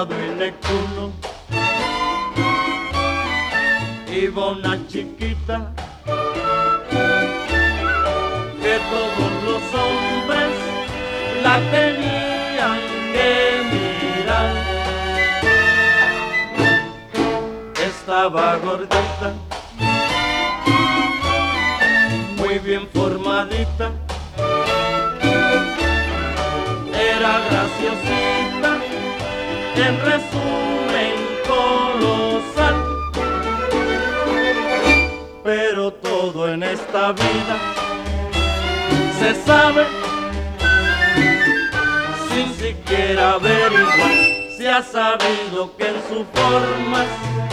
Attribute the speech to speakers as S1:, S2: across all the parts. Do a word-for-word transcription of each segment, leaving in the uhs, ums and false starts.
S1: criado y Neptuno. Iba una chiquita que todos los hombres la tenían que mirar. Estaba gordita, muy bien formadita, era graciosita, en resumen colosal. Pero todo en esta vida se sabe sin siquiera averiguar. Se ha sabido que en sus formas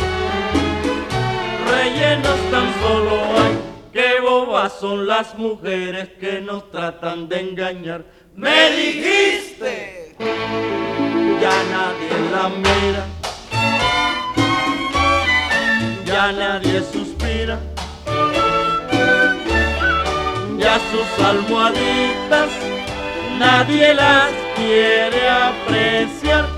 S1: rellenos tan solo hay. Qué bobas son las mujeres que nos tratan de engañar.
S2: Me dijiste,
S1: ya nadie la mira, ya nadie suspira, ya sus almohaditas nadie las quiere apreciar.